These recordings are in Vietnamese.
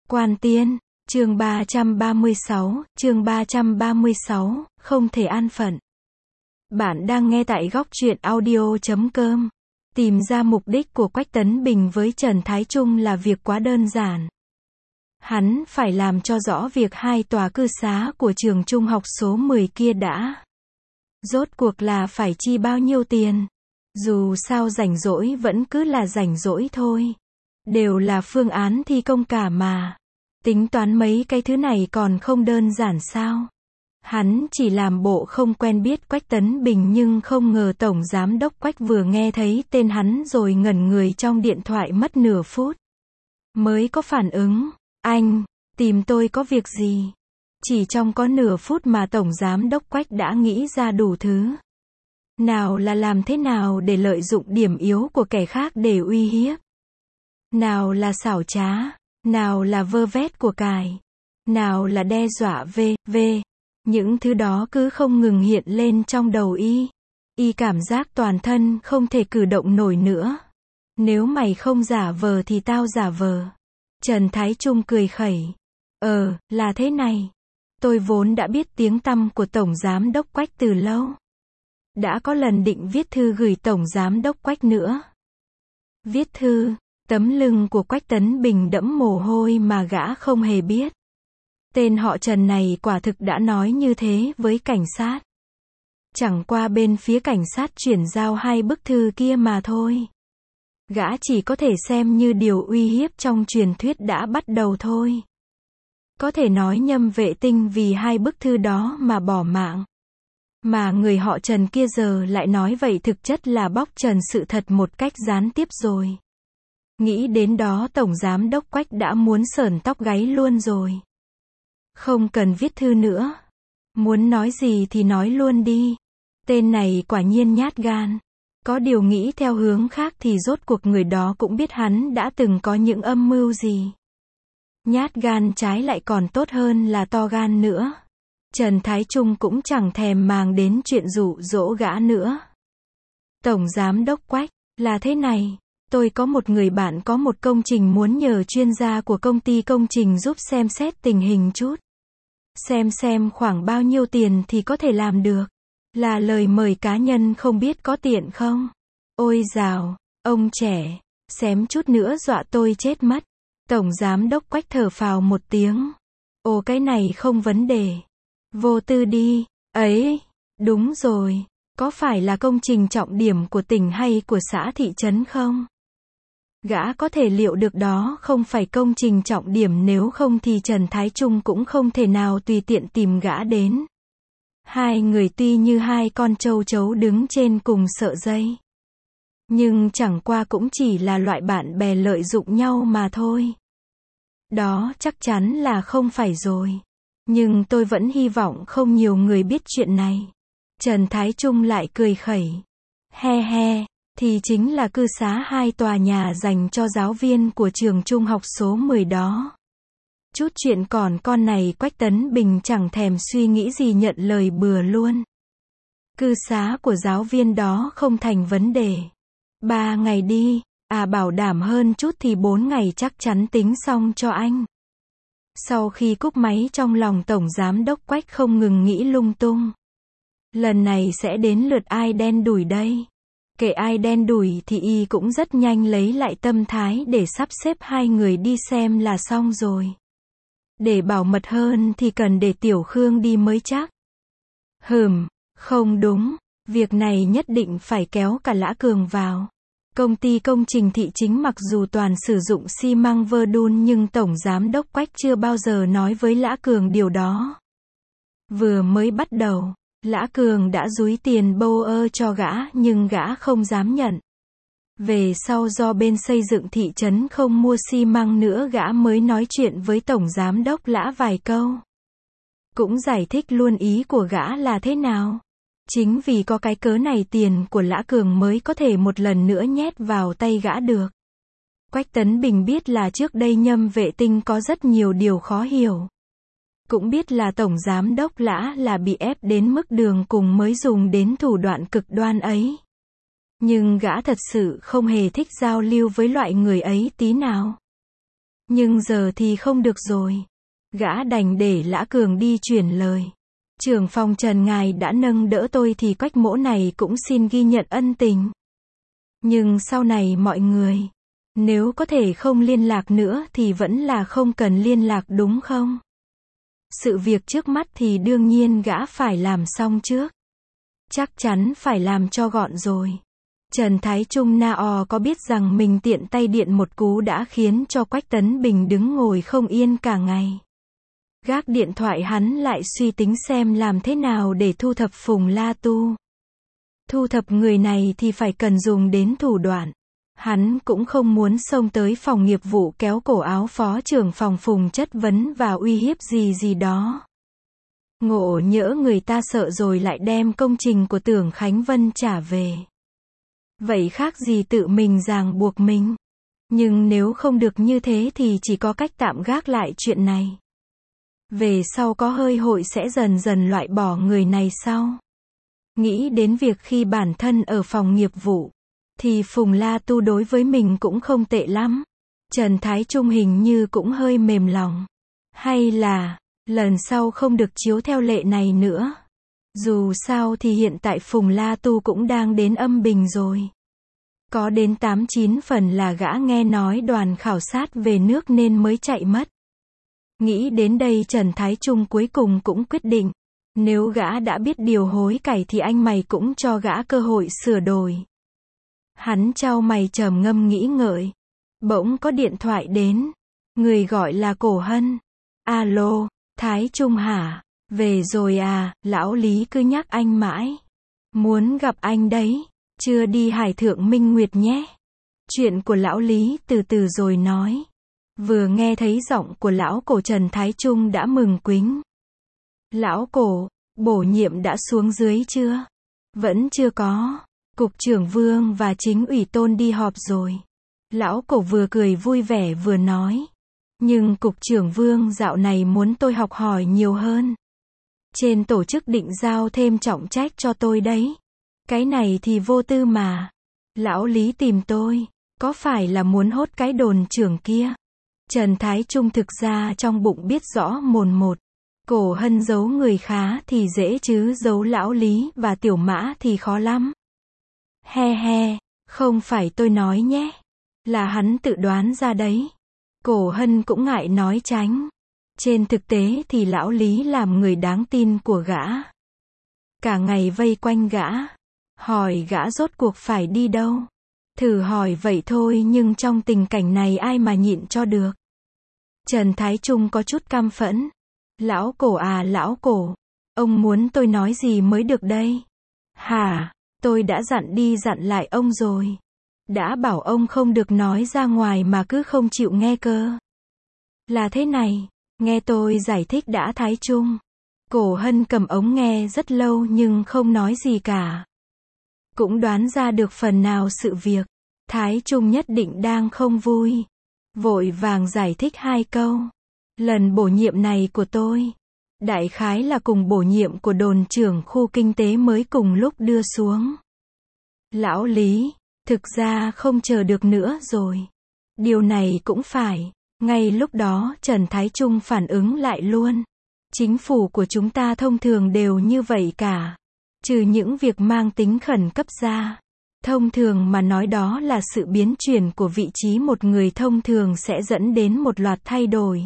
Quan Tiên, chương 336, không thể an phận. Bạn đang nghe tại góc truyện audio.com. Tìm ra mục đích của Quách Tấn Bình với Trần Thái Trung là việc quá đơn giản. Hắn phải làm cho rõ việc hai tòa cư xá của trường trung học số 10 kia đã. Rốt cuộc là phải chi bao nhiêu tiền. Dù sao rảnh rỗi vẫn cứ là rảnh rỗi thôi. Đều là phương án thi công cả mà. Tính toán mấy cái thứ này còn không đơn giản sao? Hắn chỉ làm bộ không quen biết Quách Tấn Bình nhưng không ngờ Tổng Giám đốc Quách vừa nghe thấy tên hắn rồi ngẩn người trong điện thoại mất nửa phút. Mới có phản ứng. Anh, tìm tôi có việc gì? Chỉ trong có nửa phút mà Tổng Giám đốc Quách đã nghĩ ra đủ thứ. Nào là làm thế nào để lợi dụng điểm yếu của kẻ khác để uy hiếp. Nào là xảo trá. Nào là vơ vét của cải. Nào là đe dọa v.v. Những thứ đó cứ không ngừng hiện lên trong đầu y. Y cảm giác toàn thân không thể cử động nổi nữa. Nếu mày không giả vờ thì tao giả vờ. Trần Thái Trung cười khẩy. Là thế này. Tôi vốn đã biết tiếng tăm của Tổng Giám đốc Quách từ lâu. Đã có lần định viết thư gửi Tổng Giám đốc Quách nữa. Viết thư, tấm lưng của Quách Tấn Bình đẫm mồ hôi mà gã không hề biết. Tên họ Trần này quả thực đã nói như thế với cảnh sát. Chẳng qua bên phía cảnh sát chuyển giao hai bức thư kia mà thôi. Gã chỉ có thể xem như điều uy hiếp trong truyền thuyết đã bắt đầu thôi. Có thể nói Nhâm Vệ Tinh vì hai bức thư đó mà bỏ mạng. Mà người họ Trần kia giờ lại nói vậy thực chất là bóc trần sự thật một cách gián tiếp rồi. Nghĩ đến đó Tổng Giám đốc Quách đã muốn sởn tóc gáy luôn rồi. Không cần viết thư nữa. Muốn nói gì thì nói luôn đi. Tên này quả nhiên nhát gan. Có điều nghĩ theo hướng khác thì rốt cuộc người đó cũng biết hắn đã từng có những âm mưu gì. Nhát gan trái lại còn tốt hơn là to gan nữa. Trần Thái Trung cũng chẳng thèm màng đến chuyện dụ dỗ gã nữa. Tổng Giám đốc Quách, là thế này. Tôi có một người bạn có một công trình muốn nhờ chuyên gia của công ty công trình giúp xem xét tình hình chút. Xem khoảng bao nhiêu tiền thì có thể làm được. Là lời mời cá nhân không biết có tiện không? Ôi dào, ông trẻ, xém chút nữa dọa tôi chết mất. Tổng Giám đốc Quách thở phào một tiếng. Ồ cái này không vấn đề. Vô tư đi. Ấy, đúng rồi. Có phải là công trình trọng điểm của tỉnh hay của xã thị trấn không? Gã có thể liệu được đó không phải công trình trọng điểm, nếu không thì Trần Thái Trung cũng không thể nào tùy tiện tìm gã đến. Hai người tuy như hai con trâu trấu đứng trên cùng sợi dây. Nhưng chẳng qua cũng chỉ là loại bạn bè lợi dụng nhau mà thôi. Đó chắc chắn là không phải rồi. Nhưng tôi vẫn hy vọng không nhiều người biết chuyện này. Trần Thái Trung lại cười khẩy. He, thì chính là cư xá hai tòa nhà dành cho giáo viên của trường trung học số 10 đó. Chút chuyện còn con này Quách Tấn Bình chẳng thèm suy nghĩ gì nhận lời bừa luôn. Cư xá của giáo viên đó không thành vấn đề. 3 ngày đi, bảo đảm hơn chút thì 4 ngày chắc chắn tính xong cho anh. Sau khi cúp máy trong lòng Tổng Giám đốc Quách không ngừng nghĩ lung tung. Lần này sẽ đến lượt ai đen đủi đây? Kể ai đen đủi thì y cũng rất nhanh lấy lại tâm thái để sắp xếp hai người đi xem là xong rồi. Để bảo mật hơn thì cần để Tiểu Khương đi mới chắc. Không đúng. Việc này nhất định phải kéo cả Lã Cường vào. Công ty công trình thị chính mặc dù toàn sử dụng xi măng Verdun nhưng Tổng Giám đốc Quách chưa bao giờ nói với Lã Cường điều đó. Vừa mới bắt đầu, Lã Cường đã dúi tiền bâu cho gã nhưng gã không dám nhận. Về sau do bên xây dựng thị trấn không mua xi măng nữa gã mới nói chuyện với Tổng Giám đốc Lã vài câu. Cũng giải thích luôn ý của gã là thế nào. Chính vì có cái cớ này tiền của Lã Cường mới có thể một lần nữa nhét vào tay gã được. Quách Tấn Bình biết là trước đây Nhâm Vệ Tinh có rất nhiều điều khó hiểu. Cũng biết là Tổng Giám đốc Lã là bị ép đến mức đường cùng mới dùng đến thủ đoạn cực đoan ấy. Nhưng gã thật sự không hề thích giao lưu với loại người ấy tí nào. Nhưng giờ thì không được rồi. Gã đành để Lã Cường đi chuyển lời. Trưởng phòng Trần ngài đã nâng đỡ tôi thì Quách mỗ này cũng xin ghi nhận ân tình. Nhưng sau này mọi người, nếu có thể không liên lạc nữa thì vẫn là không cần liên lạc đúng không? Sự việc trước mắt thì đương nhiên gã phải làm xong trước. Chắc chắn phải làm cho gọn rồi. Trần Thái Trung na có biết rằng mình tiện tay điện một cú đã khiến cho Quách Tấn Bình đứng ngồi không yên cả ngày. Gác điện thoại hắn lại suy tính xem làm thế nào để thu thập Phùng La Tu. Thu thập người này thì phải cần dùng đến thủ đoạn. Hắn cũng không muốn xông tới phòng nghiệp vụ kéo cổ áo phó trưởng phòng Phùng chất vấn và uy hiếp gì đó. Ngộ nhỡ người ta sợ rồi lại đem công trình của Tưởng Khánh Vân trả về. Vậy khác gì tự mình ràng buộc mình. Nhưng nếu không được như thế thì chỉ có cách tạm gác lại chuyện này. Về sau có hơi hội sẽ dần dần loại bỏ người này sau. Nghĩ đến việc khi bản thân ở phòng nghiệp vụ, thì Phùng La Tu đối với mình cũng không tệ lắm. Trần Thái Trung hình như cũng hơi mềm lòng. Hay là, lần sau không được chiếu theo lệ này nữa. Dù sao thì hiện tại Phùng La Tu cũng đang đến âm bình rồi. Có đến 8-9 phần là gã nghe nói đoàn khảo sát về nước nên mới chạy mất. Nghĩ đến đây Trần Thái Trung cuối cùng cũng quyết định. Nếu gã đã biết điều hối cải thì anh mày cũng cho gã cơ hội sửa đổi. Hắn chau mày trầm ngâm nghĩ ngợi. Bỗng có điện thoại đến. Người gọi là Cổ Hân. Alo, Thái Trung hả? Về rồi à, lão Lý cứ nhắc anh mãi. Muốn gặp anh đấy. Chưa đi Hải Thượng Minh Nguyệt nhé. Chuyện của lão Lý từ từ rồi nói. Vừa nghe thấy giọng của lão Cổ Trần Thái Trung đã mừng quính. Lão Cổ, bổ nhiệm đã xuống dưới chưa? Vẫn chưa có. Cục trưởng Vương và chính ủy Tôn đi họp rồi. Lão Cổ vừa cười vui vẻ vừa nói. Nhưng Cục trưởng Vương dạo này muốn tôi học hỏi nhiều hơn. Trên tổ chức định giao thêm trọng trách cho tôi đấy. Cái này thì vô tư mà. Lão Lý tìm tôi, có phải là muốn hốt cái đồn trưởng kia? Trần Thái Trung thực ra trong bụng biết rõ mồn một. Cổ Hân giấu người khá thì dễ chứ giấu lão Lý và Tiểu Mã thì khó lắm. He he, không phải tôi nói nhé. Là hắn tự đoán ra đấy. Cổ Hân cũng ngại nói tránh. Trên thực tế thì lão Lý làm người đáng tin của gã. Cả ngày vây quanh gã. Hỏi gã rốt cuộc phải đi đâu. Thử hỏi vậy thôi nhưng trong tình cảnh này ai mà nhịn cho được. Trần Thái Trung có chút căm phẫn. Lão Cổ à lão Cổ. Ông muốn tôi nói gì mới được đây? Hả? Tôi đã dặn đi dặn lại ông rồi. Đã bảo ông không được nói ra ngoài mà cứ không chịu nghe cơ. Là thế này. Nghe tôi giải thích đã Thái Trung. Cổ Hân cầm ống nghe rất lâu nhưng không nói gì cả. Cũng đoán ra được phần nào sự việc. Thái Trung nhất định đang không vui. Vội vàng giải thích 2 câu. Lần bổ nhiệm này của tôi, đại khái là cùng bổ nhiệm của đồn trưởng khu kinh tế mới cùng lúc đưa xuống. Lão Lý, thực ra không chờ được nữa rồi. Điều này cũng phải. Ngay lúc đó Trần Thái Trung phản ứng lại luôn. Chính phủ của chúng ta thông thường đều như vậy cả. Trừ những việc mang tính khẩn cấp ra. Thông thường mà nói đó là sự biến chuyển của vị trí một người thông thường sẽ dẫn đến một loạt thay đổi.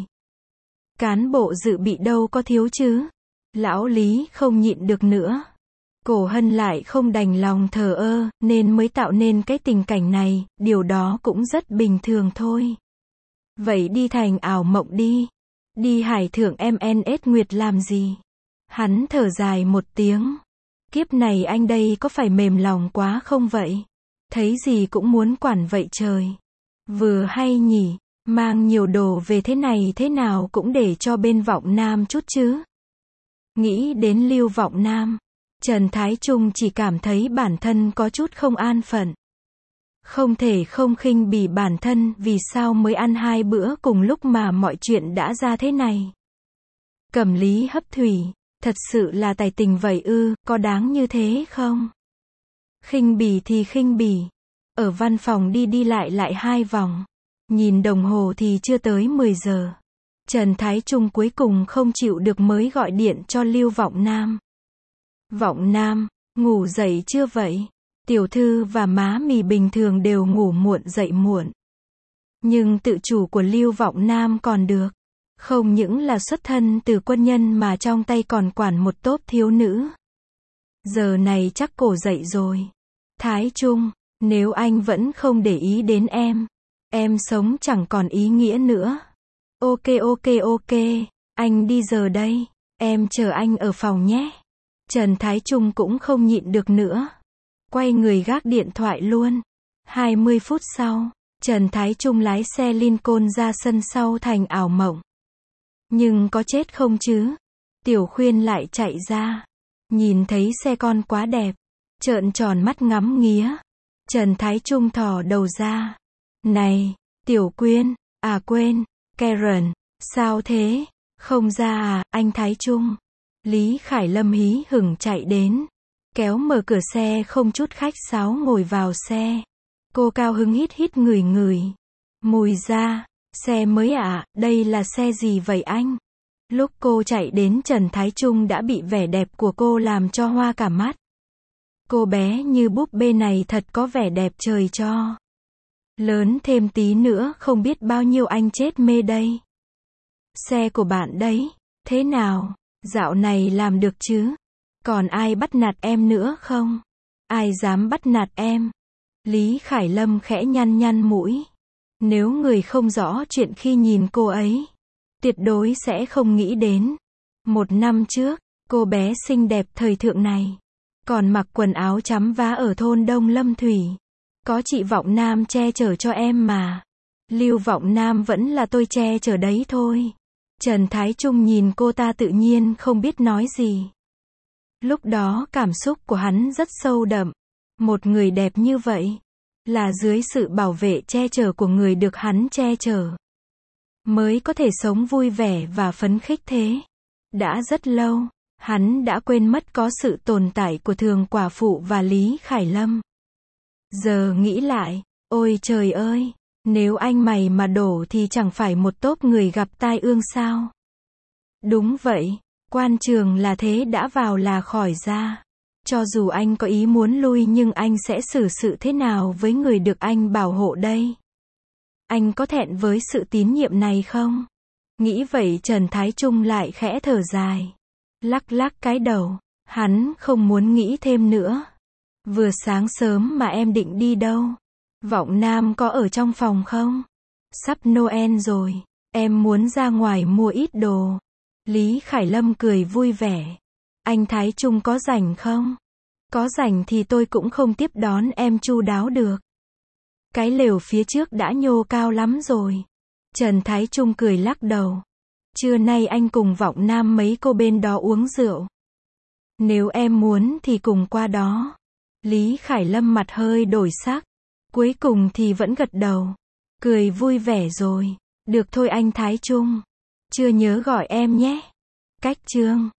Cán bộ dự bị đâu có thiếu chứ. Lão Lý không nhịn được nữa. Cổ Hân lại không đành lòng thờ ơ, nên mới tạo nên cái tình cảnh này, điều đó cũng rất bình thường thôi. Vậy đi thành ảo mộng đi. Đi Hải Thượng MNS Nguyệt làm gì? Hắn thở dài một tiếng. Kiếp này anh đây có phải mềm lòng quá không vậy? Thấy gì cũng muốn quản vậy trời. Vừa hay nhỉ, mang nhiều đồ về thế này thế nào cũng để cho bên Vọng Nam chút chứ. Nghĩ đến Lưu Vọng Nam, Trần Thái Trung chỉ cảm thấy bản thân có chút không an phận. Không thể không khinh bỉ bản thân vì sao mới ăn 2 bữa cùng lúc mà mọi chuyện đã ra thế này. Cẩm Lý hấp thủy, thật sự là tài tình vậy ư, có đáng như thế không? Khinh bỉ thì khinh bỉ. Ở văn phòng đi đi lại 2 vòng. Nhìn đồng hồ thì chưa tới 10 giờ. Trần Thái Trung cuối cùng không chịu được mới gọi điện cho Lưu Vọng Nam. Vọng Nam, ngủ dậy chưa vậy? Tiểu thư và má mì bình thường đều ngủ muộn dậy muộn. Nhưng tự chủ của Lưu Vọng Nam còn được. Không những là xuất thân từ quân nhân mà trong tay còn quản một tốp thiếu nữ. Giờ này chắc cổ dậy rồi. Thái Trung, nếu anh vẫn không để ý đến em sống chẳng còn ý nghĩa nữa. Ok, anh đi giờ đây. Em chờ anh ở phòng nhé. Trần Thái Trung cũng không nhịn được nữa. Quay người gác điện thoại luôn. 20 phút sau, Trần Thái Trung lái xe Lincoln ra sân sau thành ảo mộng. Nhưng có chết không chứ? Tiểu Khuyên lại chạy ra. Nhìn thấy xe con quá đẹp. Trợn tròn mắt ngắm nghía. Trần Thái Trung thò đầu ra. Này, Tiểu Quyên, à quên, Karen, sao thế? Không ra à, anh Thái Trung. Lý Khải Lâm hí hửng chạy đến. Kéo mở cửa xe không chút khách sáo ngồi vào xe. Cô cao hứng hít ngửi. Mùi da, xe mới ạ, đây là xe gì vậy anh? Lúc cô chạy đến Trần Thái Trung đã bị vẻ đẹp của cô làm cho hoa cả mắt. Cô bé như búp bê này thật có vẻ đẹp trời cho. Lớn thêm tí nữa không biết bao nhiêu anh chết mê đây. Xe của bạn đấy, thế nào, dạo này làm được chứ? Còn ai bắt nạt em nữa không? Ai dám bắt nạt em? Lý Khải Lâm khẽ nhăn mũi. Nếu người không rõ chuyện khi nhìn cô ấy, tuyệt đối sẽ không nghĩ đến. 1 năm trước, cô bé xinh đẹp thời thượng này, còn mặc quần áo chấm vá ở thôn Đông Lâm Thủy. Có chị Vọng Nam che chở cho em mà. Lưu Vọng Nam vẫn là tôi che chở đấy thôi. Trần Thái Trung nhìn cô ta tự nhiên không biết nói gì. Lúc đó cảm xúc của hắn rất sâu đậm. Một người đẹp như vậy, là dưới sự bảo vệ che chở của người được hắn che chở, mới có thể sống vui vẻ và phấn khích thế. Đã rất lâu, hắn đã quên mất có sự tồn tại của Thường Quả Phụ và Lý Khải Lâm. Giờ nghĩ lại, ôi trời ơi, nếu anh mày mà đổ thì chẳng phải một tốp người gặp tai ương sao? Đúng vậy, quan trường là thế, đã vào là khỏi ra. Cho dù anh có ý muốn lui nhưng anh sẽ xử sự thế nào với người được anh bảo hộ đây? Anh có thẹn với sự tín nhiệm này không? Nghĩ vậy Trần Thái Trung lại khẽ thở dài. Lắc cái đầu, hắn không muốn nghĩ thêm nữa. Vừa sáng sớm mà em định đi đâu? Vọng Nam có ở trong phòng không? Sắp Noel rồi, em muốn ra ngoài mua ít đồ. Lý Khải Lâm cười vui vẻ. Anh Thái Trung có rảnh không? Có rảnh thì tôi cũng không tiếp đón em chu đáo được. Cái lều phía trước đã nhô cao lắm rồi. Trần Thái Trung cười lắc đầu. Trưa nay anh cùng Vọng Nam mấy cô bên đó uống rượu. Nếu em muốn thì cùng qua đó. Lý Khải Lâm mặt hơi đổi sắc. Cuối cùng thì vẫn gật đầu. Cười vui vẻ rồi. Được thôi anh Thái Trung. Chưa nhớ gọi em nhé. Cách chương